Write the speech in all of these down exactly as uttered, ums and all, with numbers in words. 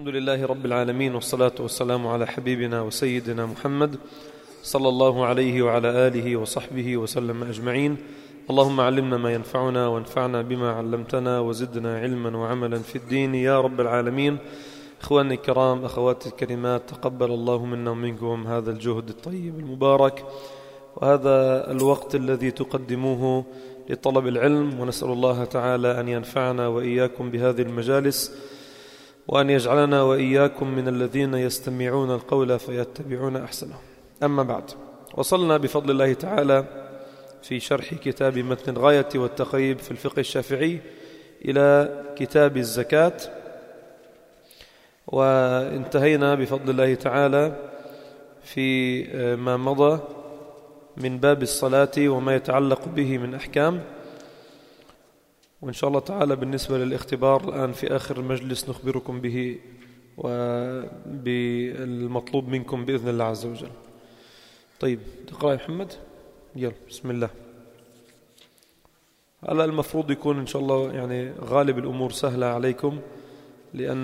لله رب العالمين، والصلاة والسلام على حبيبنا وسيدنا محمد صلى الله عليه وعلى آله وصحبه وسلم أجمعين. اللهم علمنا ما ينفعنا وانفعنا بما علمتنا وزدنا علما وعملا في الدين يا رب العالمين. إخواني الكرام، أخواتي الكريمات، تقبل الله منا ومنكم هذا الجهد الطيب المبارك وهذا الوقت الذي تقدموه لطلب العلم، ونسأل الله تعالى أن ينفعنا وإياكم بهذه المجالس، وأن يجعلنا وإياكم من الذين يستمعون القول فيتبعون أحسنه. أما بعد، وصلنا بفضل الله تعالى في شرح كتاب متن الغاية والتقريب في الفقه الشافعي إلى كتاب الزكاة، وانتهينا بفضل الله تعالى في ما مضى من باب الصلاة وما يتعلق به من أحكام، وإن شاء الله تعالى بالنسبة للاختبار الآن في آخر المجلس نخبركم به وبالمطلوب منكم بإذن الله عز وجل. طيب، تقرأ يا محمد؟ يلا بسم الله. هلا المفروض يكون إن شاء الله يعني غالب الأمور سهلة عليكم، لأن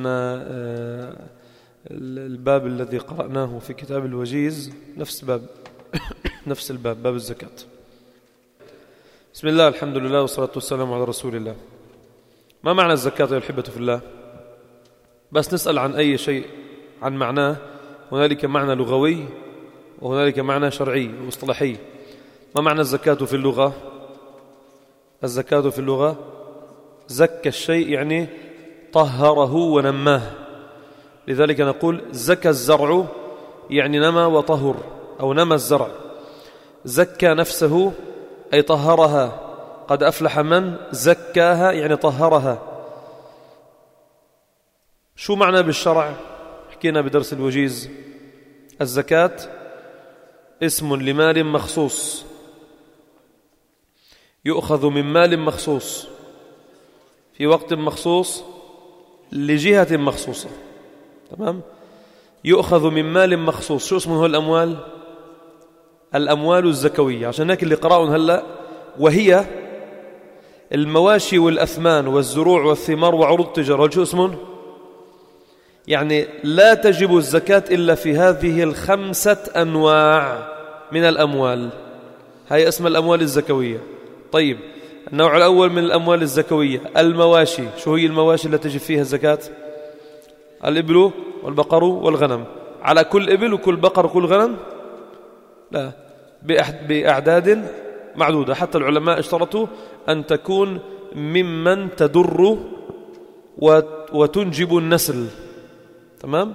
الباب الذي قرأناه في كتاب الوجيز نفس باب نفس الباب باب الزكاة. بسم الله، الحمد لله، والصلاة والسلام على رسول الله. ما معنى الزكاة يا الحبة في الله؟ بس نسأل عن أي شيء عن معناه. هنالك معنى لغوي وهنالك معنى شرعي واصطلاحي. ما معنى الزكاة في اللغة؟ الزكاة في اللغة زكى الشيء يعني طهره ونماه، لذلك نقول زكى الزرع يعني نمى وطهر، أو نمى الزرع. زكى نفسه أي طهرها، قد أفلح من زكاها يعني طهرها. شو معنى بالشرع؟ حكينا بدرس الوجيز الزكاة اسم لمال مخصوص، يؤخذ من مال مخصوص في وقت مخصوص لجهة مخصوصة. تمام؟ يؤخذ من مال مخصوص. شو اسمه الأموال؟ الأموال الزكوية. عشان هيك اللي قرأون هلأ وهي المواشي والأثمان والزروع والثمار وعروض التجارة. شو اسمه؟ يعني لا تجب الزكاة إلا في هذه الخمسة أنواع من الأموال. هاي اسم الأموال الزكوية. طيب، النوع الأول من الأموال الزكوية المواشي. شو هي المواشي التي تجب فيها الزكاة؟ الإبل والبقر والغنم. على كل إبل وكل بقر وكل غنم؟ لا، بأعداد معدودة. حتى العلماء اشترطوا أن تكون ممن تدر وتنجب النسل. تمام؟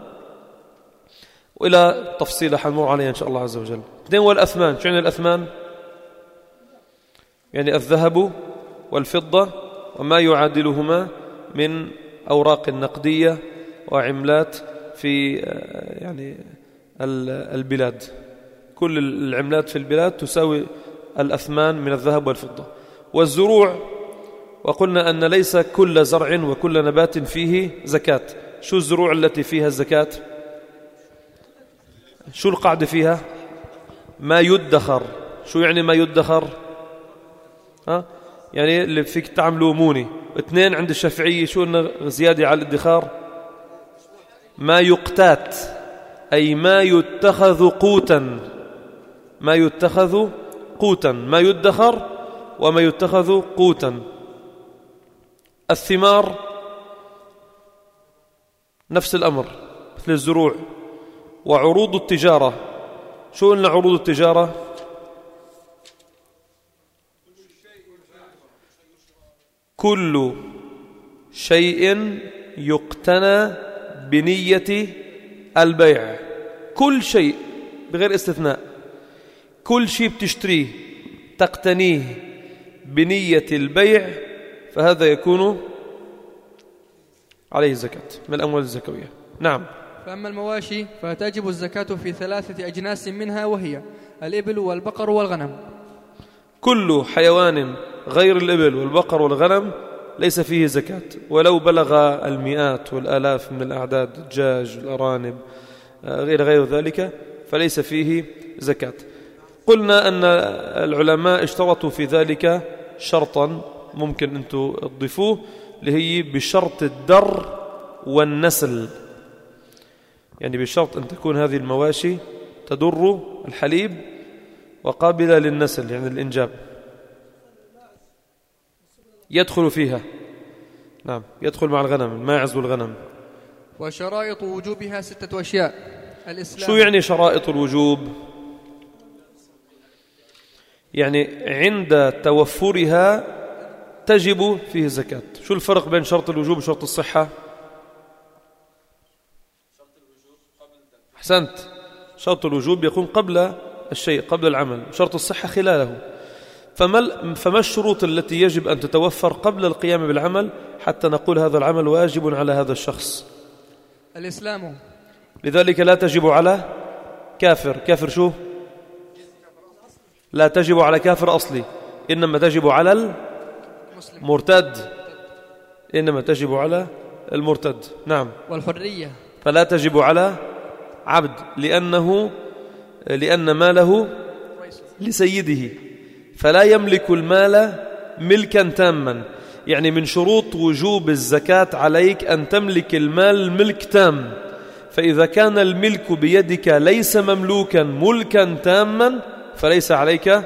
وإلى تفصيل حنمر عليها إن شاء الله عز وجل. اثنين، والأثمان. شو يعني الأثمان؟ يعني الذهب والفضة وما يعادلهما من أوراق نقدية وعملات في يعني البلاد. كل العملات في البلاد تساوي الأثمان من الذهب والفضة. والزروع، وقلنا أن ليس كل زرع وكل نبات فيه زكاة. شو الزروع التي فيها الزكاة؟ شو القاعدة فيها؟ ما يدخر. شو يعني ما يدخر؟ ها؟ يعني اللي فيك تعملوا موني. اثنين عند الشافعية شو إنه زيادة على الادخار؟ ما يقتات، أي ما يتخذ قوتا. ما يتخذ قوتا، ما يدخر وما يتخذ قوتا. الثمار نفس الأمر مثل الزروع. وعروض التجارة. شو قلنا عروض التجارة؟ كل شيء يقتنى بنية البيع. كل شيء بغير استثناء. كل شيء بتشتريه تقتنيه بنية البيع فهذا يكون عليه الزكاة من الأموال الزكوية. نعم. فأما المواشي فتجب الزكاة في ثلاثة أجناس منها، وهي الإبل والبقر والغنم. كل حيوان غير الإبل والبقر والغنم ليس فيه زكاة، ولو بلغ المئات والآلاف من الأعداد، الدجاج والأرانب غير غير ذلك، فليس فيه زكاة. قلنا أن العلماء اشترطوا في ذلك شرطا ممكن أنتم تضيفوه، اللي هي بشرط الدر والنسل. يعني بشرط أن تكون هذه المواشي تدر الحليب وقابلة للنسل يعني الإنجاب، يدخل فيها، نعم يدخل مع الغنم، الماعز والغنم. وشرائط وجوبها ستة أشياء. الإسلام. شو يعني شرائط الوجوب؟ يعني عند توفرها تجب فيه الزكاة. شو الفرق بين شرط الوجوب وشرط الصحة؟ أحسنت، شرط الوجوب يكون قبل الشيء، قبل العمل، شرط الصحة خلاله. فما, فما الشروط التي يجب أن تتوفر قبل القيام بالعمل حتى نقول هذا العمل واجب على هذا الشخص؟ الإسلام. لذلك لا تجب على كافر. كافر شو؟ لا تجب على كافر أصلي، إنما تجب على المرتد، إنما تجب على المرتد. نعم. والحرية. فلا تجب على عبد لأنه لأن ماله لسيده، فلا يملك المال ملكا تاما. يعني من شروط وجوب الزكاة عليك أن تملك المال ملك تام، فإذا كان الملك بيدك ليس مملوكا ملكا تاما فليس عليك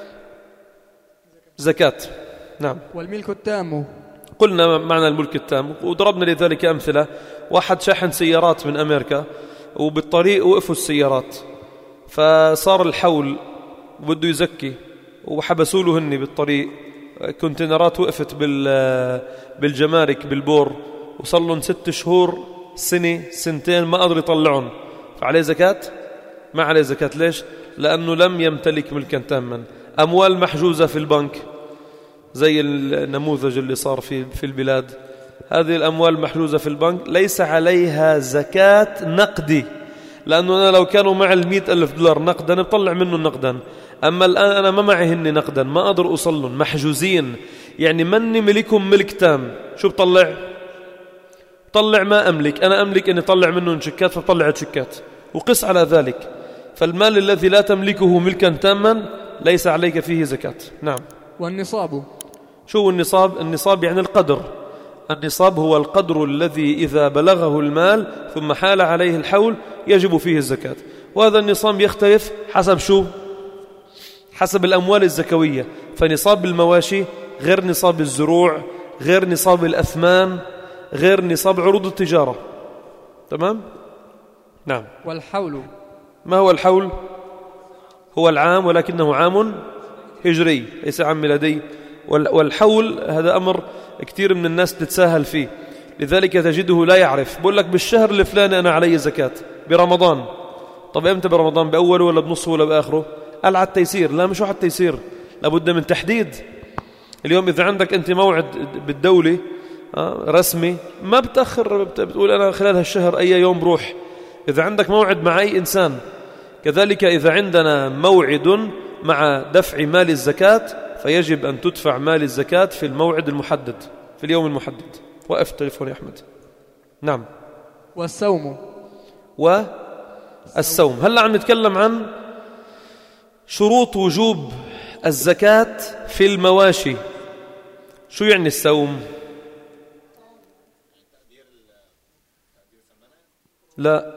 زكاة. نعم. والملك التام، قلنا معنى الملك التام وضربنا لذلك أمثلة. واحد شاحن سيارات من أمريكا وبالطريق وقفوا السيارات، فصار الحول وبده يزكي وحبسوا له هني بالطريق، كونتينرات وقفت بالجمارك بالبور وصار لهم ست شهور سنة سنتين ما قدروا يطلعون، فعليه زكاة؟ ما عليه زكاة. ليش؟ لأنه لم يمتلك ملكا تاما. أموال محجوزة في البنك زي النموذج اللي صار في في البلاد، هذه الأموال محجوزة في البنك ليس عليها زكاة نقدي، لأنه أنا لو كانوا معي المئة ألف دولار نقدا بطلع منه نقدا، أما الآن أنا ما معي هني نقدا ما أقدر أوصلهم، محجوزين، يعني مني ملكهم ملك تام. شو بطلع؟ طلع ما أملك، أنا أملك أني طلع منه شيكات فطلع شيكات، وقس على ذلك. فالمال الذي لا تملكه ملكا تاما ليس عليك فيه زكاة. نعم. والنصاب. شو النصاب؟ النصاب يعني القدر. النصاب هو القدر الذي إذا بلغه المال ثم حال عليه الحول يجب فيه الزكاة، وهذا النصاب يختلف حسب شو؟ حسب الأموال الزكوية. فنصاب المواشي غير نصاب الزروع، غير نصاب الأثمان، غير نصاب عروض التجارة. تمام؟ نعم. والحول. ما هو الحول؟ هو العام ولكنه عام هجري ليس عام ميلادي. والحول هذا أمر كثير من الناس تتساهل فيه، لذلك تجده لا يعرف. بقول لك بالشهر الفلاني أنا علي زكاة، برمضان. طب إمتى برمضان؟ بأوله ولا بنصه ولا بآخره؟ قال على التيسير. لا، مش على التيسير، لابد من تحديد. اليوم إذا عندك أنت موعد بالدولة رسمي ما بتأخر، بتقول أنا خلال هالشهر أي يوم بروح. إذا عندك موعد مع أي إنسان كذلك، إذا عندنا موعد مع دفع مال الزكاة فيجب أن تدفع مال الزكاة في الموعد المحدد، في اليوم المحدد. وقف التليفون يا أحمد. نعم. والصوم. والصوم. هلأ عم نتكلم عن شروط وجوب الزكاة في المواشي. شو يعني الصوم؟ لا،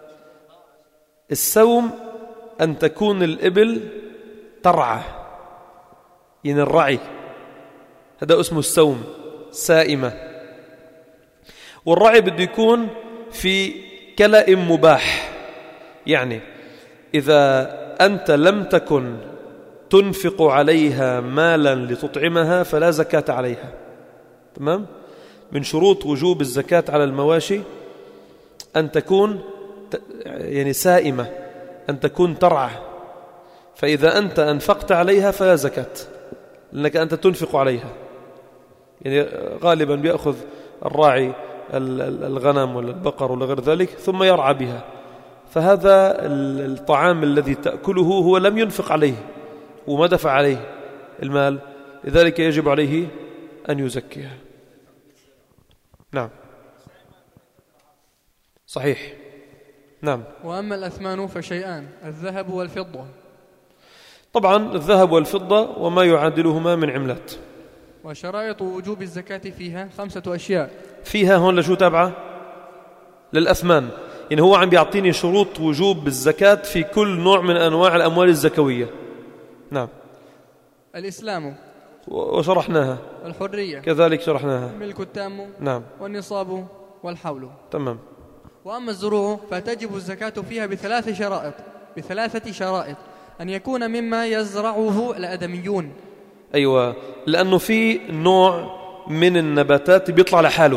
الصوم أن تكون الإبل ترعى، يعني الرعي، هذا اسمه الصوم، سائمة. والرعي بده يكون في كلأ مباح، يعني إذا أنت لم تكن تنفق عليها مالا لتطعمها فلا زكاة عليها. تمام؟ من شروط وجوب الزكاة على المواشي أن تكون يعني سائمة، أن تكون ترعى، فإذا أنت أنفقت عليها فلا زكاة، لأنك أنت تنفق عليها. يعني غالبا بيأخذ الراعي الغنم ولا البقر ولا غير ذلك ثم يرعى بها، فهذا الطعام الذي تأكله هو لم ينفق عليه وما دفع عليه المال، لذلك يجب عليه أن يزكيها. نعم صحيح. نعم. وأما الأثمان فشيئان، الذهب والفضة. طبعا الذهب والفضة وما يعادلهما من عملات. وشرائط وجوب الزكاة فيها خمسة أشياء. فيها هون لشو تابعة؟ للأثمان. يعني هو عم بيعطيني شروط وجوب الزكاة في كل نوع من أنواع الأموال الزكوية. نعم. الإسلام وشرحناها. الحرية كذلك شرحناها. الملك التام. نعم. والنصاب والحول. تمام. وأما الزروع فتجب الزكاة فيها بثلاث شرائط بثلاثة شرائط أن يكون مما يزرعه الآدميون. أيوة، لأنه في نوع من النباتات بيطلع لحاله،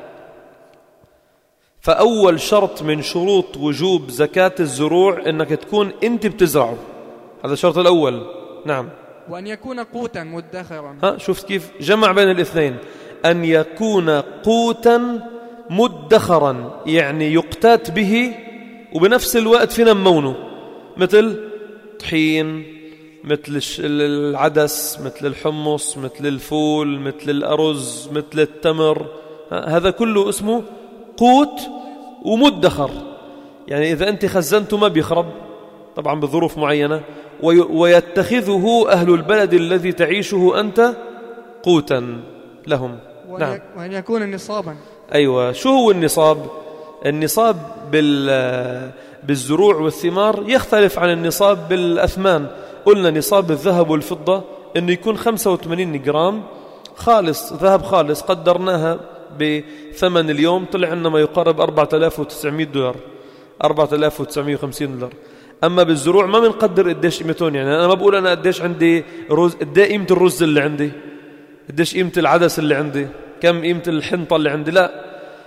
فأول شرط من شروط وجوب زكاة الزروع أنك تكون أنت بتزرعه، هذا الشرط الأول. نعم. وأن يكون قوتا مدخرا. ها شفت كيف جمع بين الاثنين؟ أن يكون قوتا مدخرا، يعني يقتات به وبنفس الوقت في نمونه، مثل طحين، مثل العدس، مثل الحمص، مثل الفول، مثل الأرز، مثل التمر. هذا كله اسمه قوت ومدخر، يعني إذا أنت خزنته ما بيخرب طبعا بظروف معينة، ويتخذه أهل البلد الذي تعيشه أنت قوتا لهم. نعم. وأن يكون نصابا. أيوة. شو هو النصاب؟ النصاب بالزروع والثمار يختلف عن النصاب بالأثمان. قلنا نصاب الذهب والفضة أنه يكون خمسة وثمانين جرام خالص، ذهب خالص، قدرناها بثمن اليوم طلع لنا ما يقارب أربعة آلاف وتسعمائة دولار، أربعة آلاف وتسعمائة وخمسين دولار. أما بالزروع ما بنقدر قديش قيمتهم، يعني أنا ما بقول أنا قديش عندي رز، قديش قيمة الرز اللي عندي، قديش قيمة العدس اللي عندي، كم قيمة الحنطة اللي عندي، لا.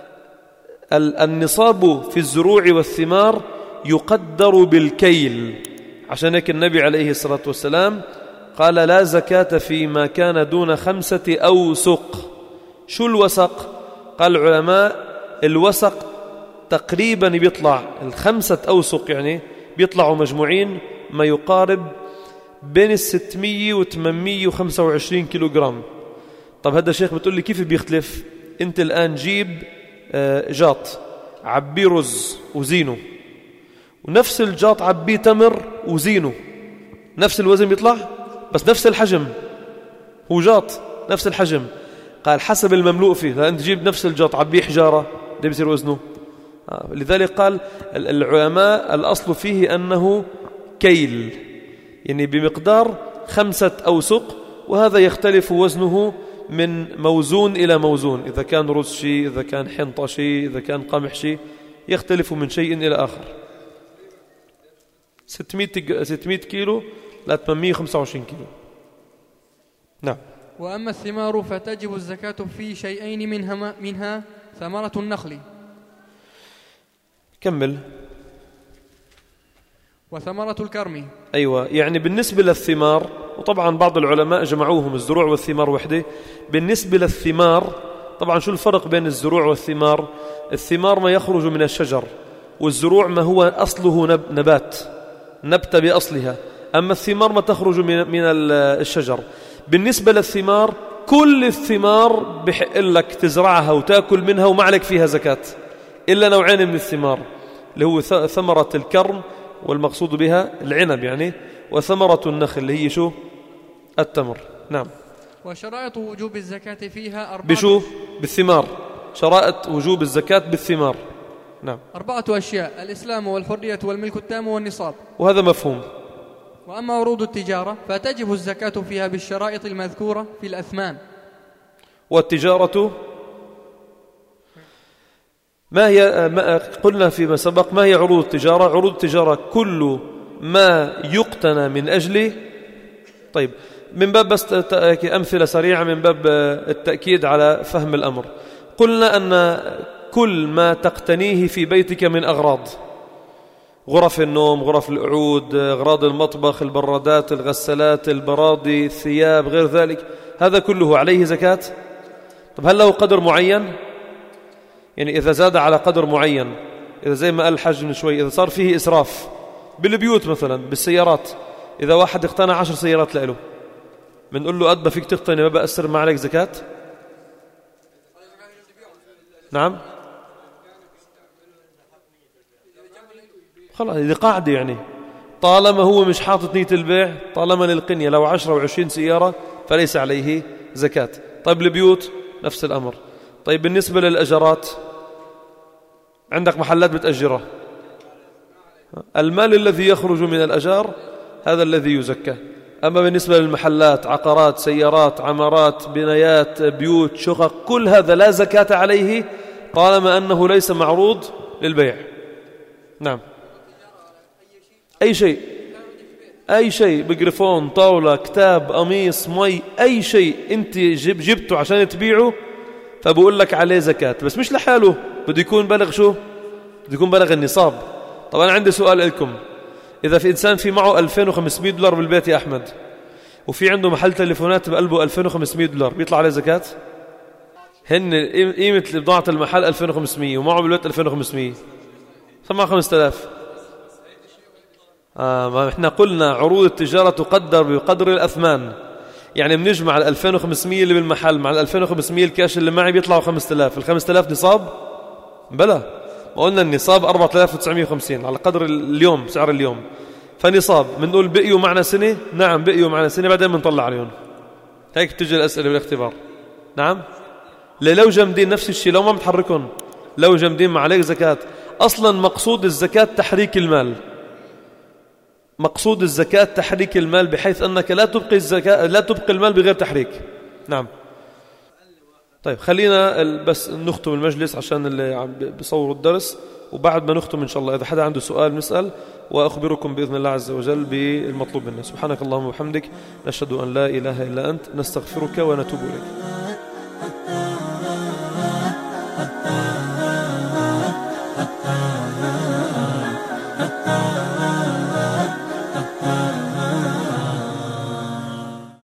النصاب في الزروع والثمار يقدر بالكيل، عشان هيك النبي عليه الصلاة والسلام قال لا زكاة فيما كان دون خمسة أوسق. شو الوسق؟ قال العلماء الوسق تقريبا بيطلع الخمسة أوسق، يعني بيطلعوا مجموعين ما يقارب بين الستمية وثمانمية وخمسة وعشرين كيلو جرام. طب هذا شيخ بتقول لي كيف بيختلف؟ انت الآن جيب جاط عبيه رز وزينه، ونفس الجاط عبيه تمر وزينه، نفس الوزن بيطلع بس نفس الحجم، هو جاط نفس الحجم. قال حسب المملوء فيه، لأن تجيب نفس الجاط عبيه حجارة ده بيصير وزنه. آه. لذلك قال العلماء الأصل فيه أنه كيل، يعني بمقدار خمسة أوسق، وهذا يختلف وزنه من موزون إلى موزون، إذا كان رز شيء، إذا كان حنطة شيء، إذا كان قمح شيء، يختلف من شيء إلى آخر. ستمائة كيلو لا ثمانمائة وخمسة وعشرين كيلو. نعم. وأما الثمار فتجب الزكاة في شيئين منها, منها ثمرة النخل. كمل. وثمرة الكرم. أيوة، يعني بالنسبة للثمار، وطبعا بعض العلماء جمعوهم الزروع والثمار وحده. بالنسبة للثمار طبعا شو الفرق بين الزروع والثمار؟ الثمار ما يخرج من الشجر، والزروع ما هو أصله نبات، نبتة بأصلها. أما الثمار ما تخرج من الشجر. بالنسبة للثمار كل الثمار بحق لك تزرعها وتأكل منها وما عليك فيها زكاة، إلا نوعين من الثمار، اللي هو ثمرة الكرم والمقصود بها العنب يعني، وثمرة النخل اللي هي شو؟ التمر. نعم. وشرائط وجوب الزكاة فيها أربعة. بشو؟ بالثمار. شرائط وجوب الزكاة بالثمار. نعم. أربعة أشياء: الإسلام والحرية والملك التام والنصاب. وهذا مفهوم. وأما عروض التجارة فتجب الزكاة فيها بالشرائط المذكورة في الأثمان. والتجارة ما هي؟ ما قلنا فيما سبق ما هي عروض التجارة؟ عروض التجارة كل ما يقتنى من أجله. طيب، من باب بس أمثلة سريعة من باب التأكيد على فهم الأمر. قلنا أن كل ما تقتنيه في بيتك من أغراض، غرف النوم، غرف القعود، أغراض المطبخ، البرادات، الغسالات، البراضي، الثياب، غير ذلك، هذا كله عليه زكاة. طب هل له قدر معين؟ يعني إذا زاد على قدر معين، إذا زي ما قال الحاج من شوي، إذا صار فيه إسراف بالبيوت مثلا، بالسيارات، إذا واحد اقتنى عشر سيارات لإله، بنقول له قد ما فيك تقتني ما بأثر ما عليك زكاة؟ نعم. خلاص، هذه قاعدة، يعني طالما هو مش حاطط نية البيع، طالما للقنية لو عشرة وعشرين سيارة فليس عليه زكاة. طيب البيوت نفس الأمر. طيب بالنسبة للأجرات عندك محلات بتأجرها، المال الذي يخرج من الأجار هذا الذي يزكى. أما بالنسبة للمحلات، عقارات، سيارات، عمارات، بنايات، بيوت، شقق، كل هذا لا زكاة عليه طالما أنه ليس معروض للبيع. نعم. أي شيء، أي شيء، ميكروفون، طاولة، كتاب، قميص، مي، أي شيء أنت جب جبته عشان تبيعه فبقول لك عليه زكاة، بس مش لحاله، بده يكون بلغ شو؟ بده يكون بلغ النصاب. طبعا عندي سؤال لكم، إذا في إنسان في معه ألفين وخمسمائة دولار بالبيت يا أحمد، وفي عنده محل تليفونات بقلبه ألفين وخمسمائة دولار، بيطلع عليه زكاة؟ هن قيمة بضاعة المحل ألفين وخمسمائة ومعه بالبيت ألفين وخمسمائة، فمعه خمسة آلاف. آه ما احنا قلنا عروض التجارة تقدر بقدر الأثمان، يعني بنجمع ال ألفين وخمسمائة اللي بالمحل مع ال ألفين وخمسمائة الكاش اللي معي بيطلعوا خمسة آلاف. ال خمسة آلاف نصاب؟ بلا، ما قلنا النصاب أربعة آلاف وتسعمائة وخمسين على قدر اليوم، سعر اليوم، فنصاب. بنقول بقيوا معنا سنة؟ نعم بقيوا معنا سنة، بعدين بنطلع عليهم. هيك بتجي الأسئلة بالاختبار. نعم. لو جامدين نفس الشيء، لو ما بتحركهم، لو جامدين ما عليك زكاة. أصلا مقصود الزكاة تحريك المال، مقصود الزكاة تحريك المال، بحيث أنك لا تبقي الزكاة، لا تبقي المال بغير تحريك. نعم. طيب خلينا بس نختم المجلس عشان اللي عم بيصوروا الدرس، وبعد ما نختم إن شاء الله إذا حدا عنده سؤال نسأل، وأخبركم بإذن الله عز وجل بالمطلوب منا. سبحانك اللهم وبحمدك، نشهد أن لا إله إلا أنت، نستغفرك ونتوب إليك.